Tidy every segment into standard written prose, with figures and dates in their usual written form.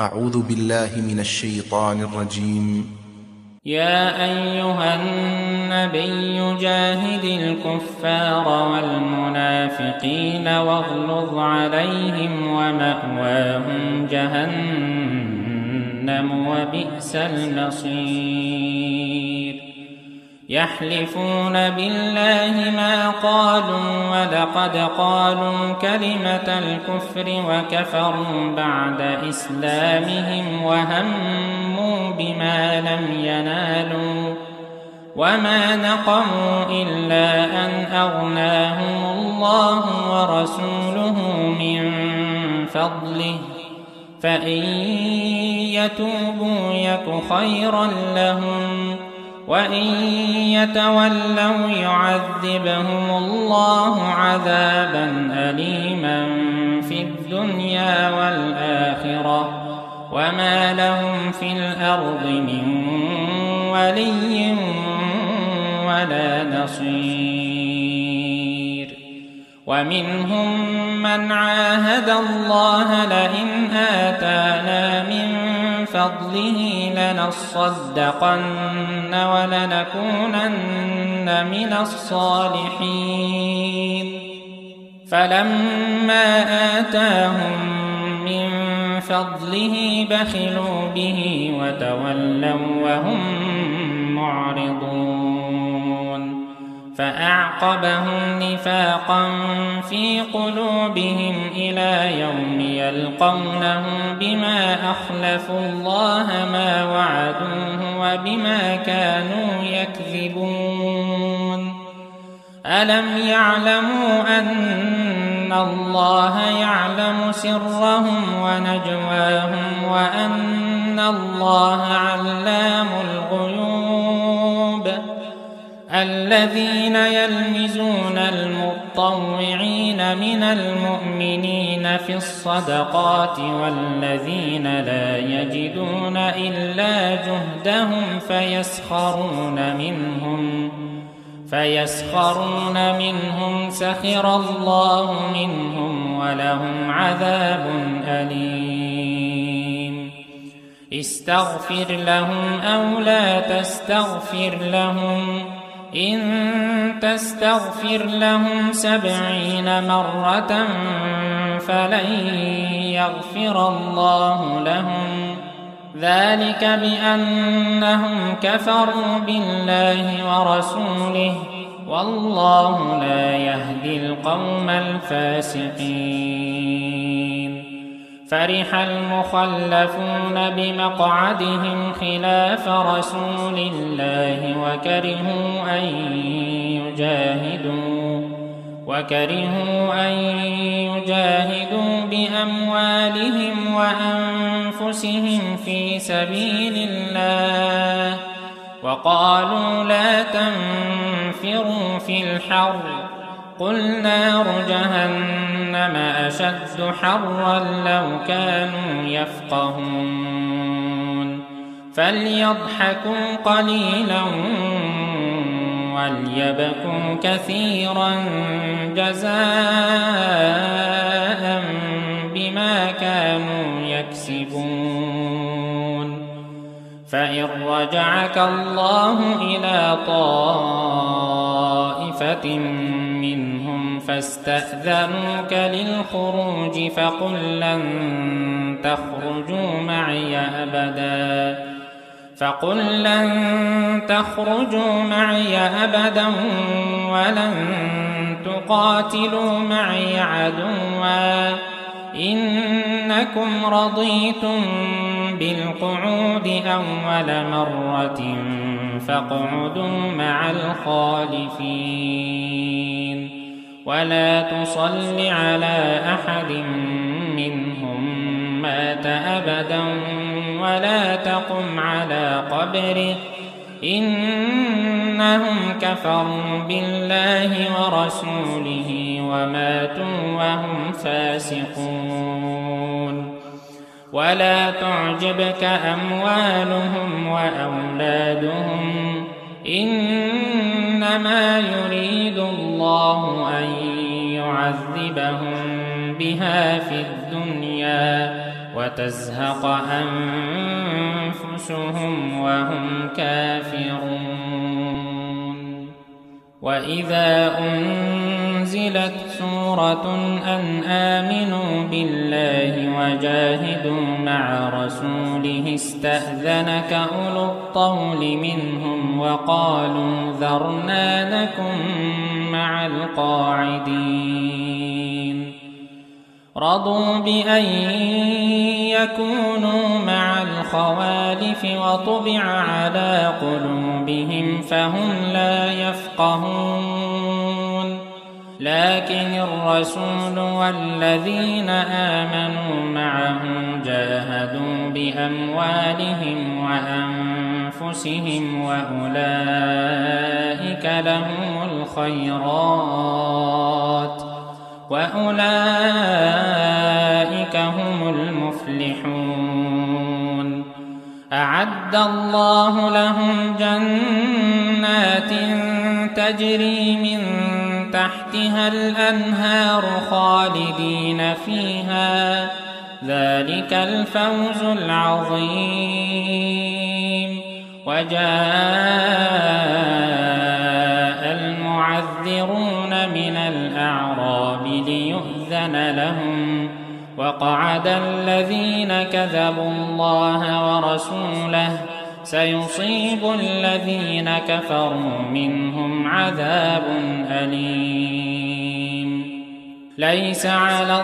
أعوذ بالله من الشيطان الرجيم. يا أيها النبي جاهد الكفار والمنافقين واغلظ عليهم ومأواهم جهنم وبئس المصير. يحلفون بالله ما قالوا ولقد قالوا كلمة الكفر وكفروا بعد إسلامهم وهموا بما لم ينالوا وما نقموا إلا أن أغناهم الله ورسوله من فضله فإن يتوبوا يك خيرا لهم وإن يتولوا يعذبهم الله عذابا أليما في الدنيا والآخرة وما لهم في الأرض من ولي ولا نصير. ومنهم من عاهد الله لئن آتانا من فضله لنصدقن ولنكونن من الصالحين فلما آتاهم من فضله بخلوا به وتولوا وهم معرضون فأعقبهم نفاقا في قلوبهم إلى يوم يلقونه بما أخلفوا الله ما وعدوه وبما كانوا يكذبون. ألم يعلموا أن الله يعلم سرهم ونجواهم وأن الله علام الغيوب. الذين يلمزون المطوعين من المؤمنين في الصدقات والذين لا يجدون إلا جهدهم فيسخرون منهم سخر الله منهم ولهم عذاب أليم. استغفر لهم أو لا تستغفر لهم إن تستغفر لهم 70 مرة فلن يغفر الله لهم ذلك بأنهم كفروا بالله ورسوله والله لا يهدي القوم الفاسقين. فرح المخلفون بمقعدهم خلاف رسول الله وكرهوا أن يجاهدوا بأموالهم وأنفسهم في سبيل الله وقالوا لا تنفروا في الحر قل نار جهنم أشد حرا لو كانوا يفقهون. فليضحكوا قليلا وليبكوا كثيرا جزاء بما كانوا يكسبون. فإن رجعك الله إلى طائفة منهم فاستأذنوك للخروج فقل لن تخرجوا معي أبدا ولن تقاتلوا معي عدوا إنكم رضيتم بالقعود أول مرة فاقعدوا مع الخالفين ولا تصل على أحد منهم مات أبدا ولا تقم على قبره إنهم كفروا بالله ورسوله وماتوا وهم فاسقون. ولا تعجبك أموالهم وأولادهم إنما يريد الله أن يعذبهم بها في الدنيا وتزهق أنفسهم وهم كافرون. وإذا أنزلت سورة أن آمنوا بالله وجاهدوا مع رسوله استأذنك أولو الطول منهم وقالوا ذرنا نكن مع القاعدين. رضوا بأن يكونوا مع الخوالف وطبع على قلوبهم فهم لا يفقهون. لكن الرسول والذين آمنوا معه جاهدوا بأموالهم وأنفسهم وأولئك لهم الخيرات وأولئك هم المفلحون. أعد الله لهم جنات تجري من تحتها الأنهار خالدين فيها، ذلك الفوز العظيم. وجاء المعذرون من الأعراب ليؤذن لهم، وقعد الذين كذبوا الله ورسوله، سيصيب الذين كفروا منهم عذاب أليم. ليس على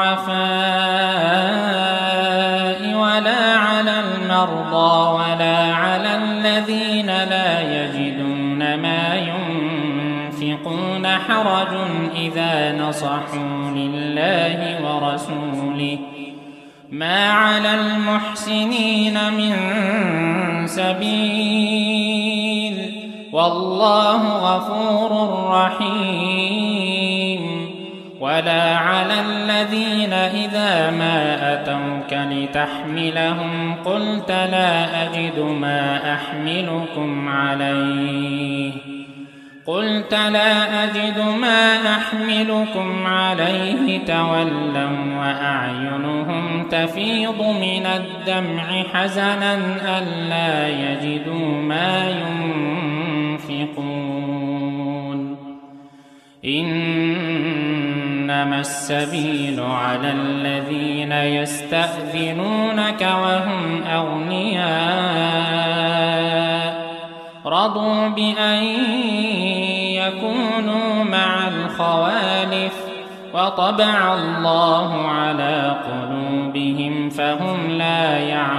الضعفاء ولا على المرضى ولا على الذين لا يجدون ما ينفقون حرج إذا نصحوا لله ورسوله، ما على المحسنين من سبيل، والله غفور رحيم. ولا على الذين إذا ما أتوك لتحملهم قلت لا أجد ما أحملكم عليه تولوا وأعينهم تفيض من الدمع حزنا ألا يجدوا ما ينفقون. إنما السبيل على الذين يستأذنونك وهم أغنياء رضوا بأن يكونوا مع الخوالف وطبع الله على قلوبهم فهم لا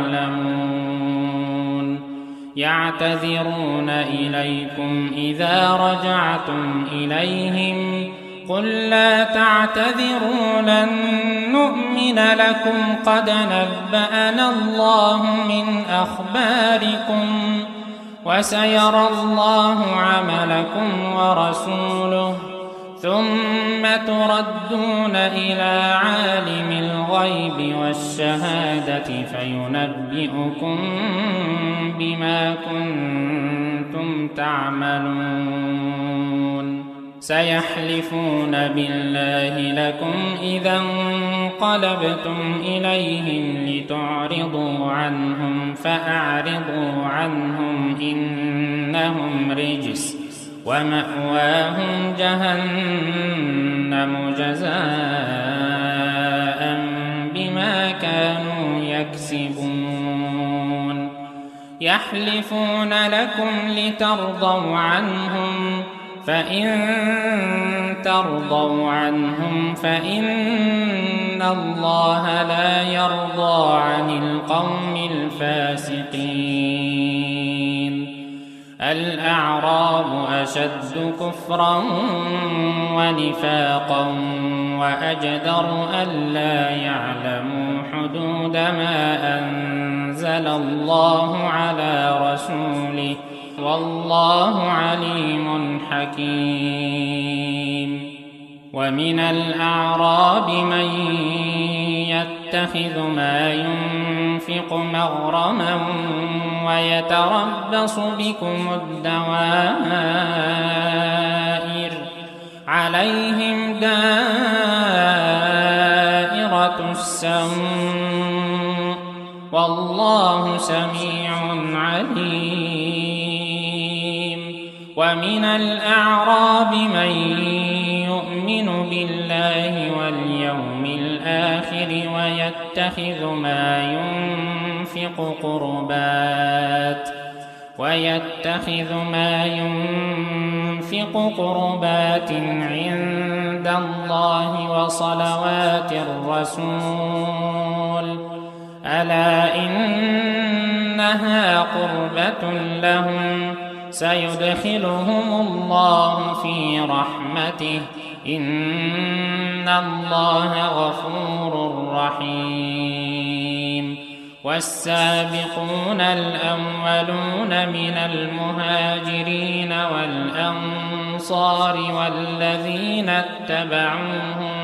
يعلمون. يعتذرون إليكم إذا رجعتم إليهم قل لا تعتذروا لن نؤمن لكم قد نبأنا الله من أخباركم وسيرى الله عملكم ورسوله ثم تردون إلى عالم الغيب والشهادة فينبئكم بما كنتم تعملون. سيحلفون بالله لكم إذا انقلبتم إليهم لتعرضوا عنهم فأعرضوا عنهم إنهم رجس ومأواهم جهنم جزاء بما كانوا يكسبون. يحلفون لكم لترضوا عنهم فإن ترضوا عنهم فإن الله لا يرضى عن القوم الفاسقين. الأعراب أشد كفرا ونفاقا وأجدر ألا يعلموا حدود ما أنزل الله على رسوله والله عليم حكيم. ومن الأعراب من يتخذ ما ينفق مغرما ويتربص بكم الدوائر عليهم دائرة السوء والله سميع عليم. ومن الأعراب من يؤمن بالله واليوم الآخر ويتخذ ما ينفق قربات عند الله وصلوات الرسول، ألا إنها قربة لهم سيدخلهم الله في رحمته، إن الله غفور رحيم. والسابقون الأولون من المهاجرين والأنصار والذين اتبعوهم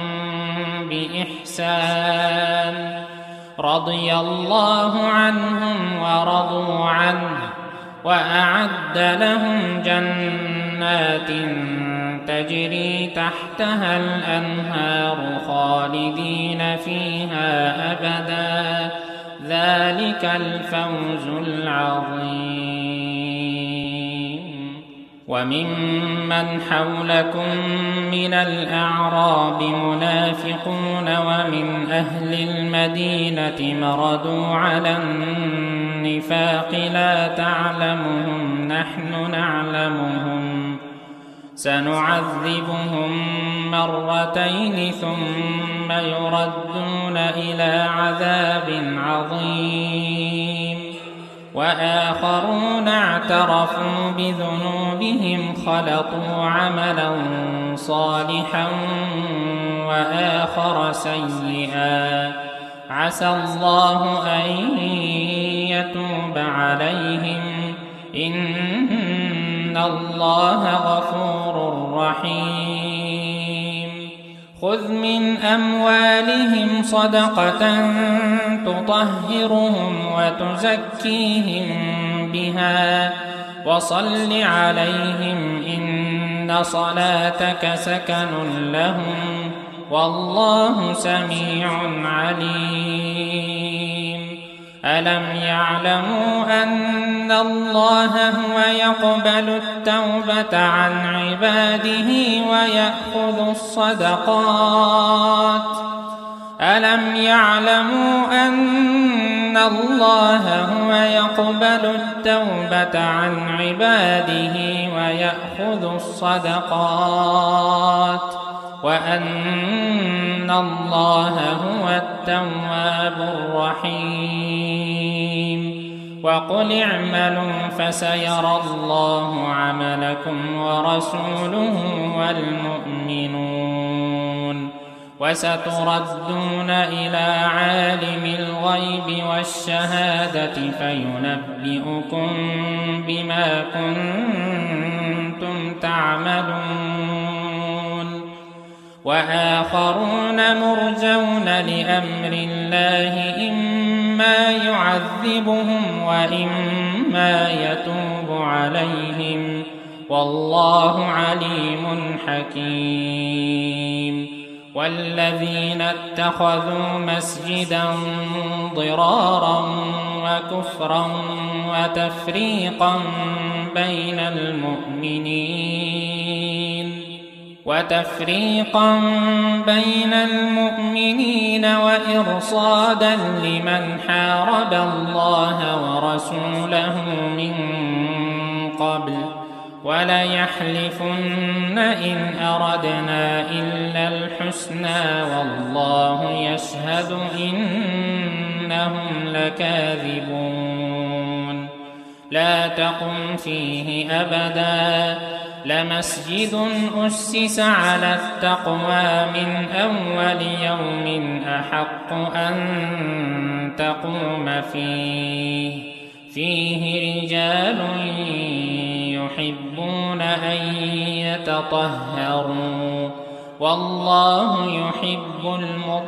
بإحسان رضي الله عنهم ورضوا عنه، وأعد لهم جنات تجري تحتها الأنهار خالدين فيها أبدا، ذلك الفوز العظيم. وممن حولكم من الأعراب منافقون ومن أهل المدينة مردوا على النفاق لا تعلمهم نحن نعلمهم، سنعذبهم مرتين ثم يردون إلى عذاب عظيم، وآخرون اعترفوا بذنوبهم خلطوا عملا صالحا وآخر سيئا، عسى الله أن يتوب عليهم، إن الله غفور رحيم. خذ من أموالهم صدقة تطهرهم وتزكيهم بها وصل عليهم، إن صلاتك سكن لهم، والله سميع عليم. ألم يعلموا أن الله هو يقبل التوبة عن عباده ويأخذ الصدقات؟ ألم يعلموا أن الله هو يقبل التوبة عن عباده ويأخذ الصدقات، وأن الله هو التواب الرحيم؟ وقل اعملوا فسيرى الله عملكم ورسوله والمؤمنون، وستردون إلى عالم الغيب والشهادة فينبئكم بما كنتم تعملون. وآخرون مرجون لأمر الله، إما يعذبهم وإما يتوب عليهم، والله عليم حكيم. والذين اتخذوا مسجدا ضرارا وكفرا وتفريقا بين المؤمنين وإرصادا لمن حارب الله ورسوله من قبل، وليحلفن إن أردنا إلا الحسنى والله يشهد إنهم لكاذبون. لا تقم فيه أبدا، لمسجد أسس على التقوى من أول يوم أحق أن تقوم فيه رجال يحبون أن يتطهروا، والله يحب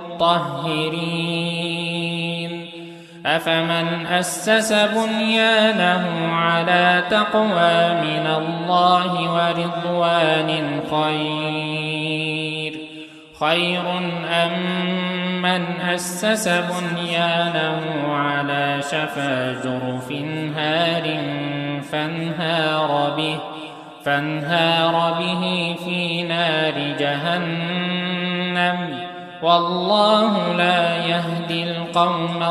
المطهرين. أفمن أسس بنيانه على تقوى من الله ورضوان خير أم من أسس بنيانه على على شفا جرف هار فانهار به في نار جهنم والله لا يهدي القوم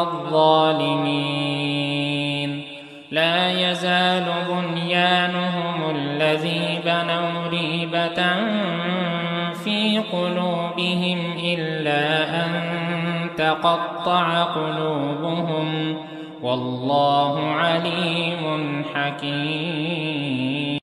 الظالمين لا يزال بنيانهم الذي بنوا ريبة في قلوبهم إلا أن تقطع قلوبهم والله عليم حكيم.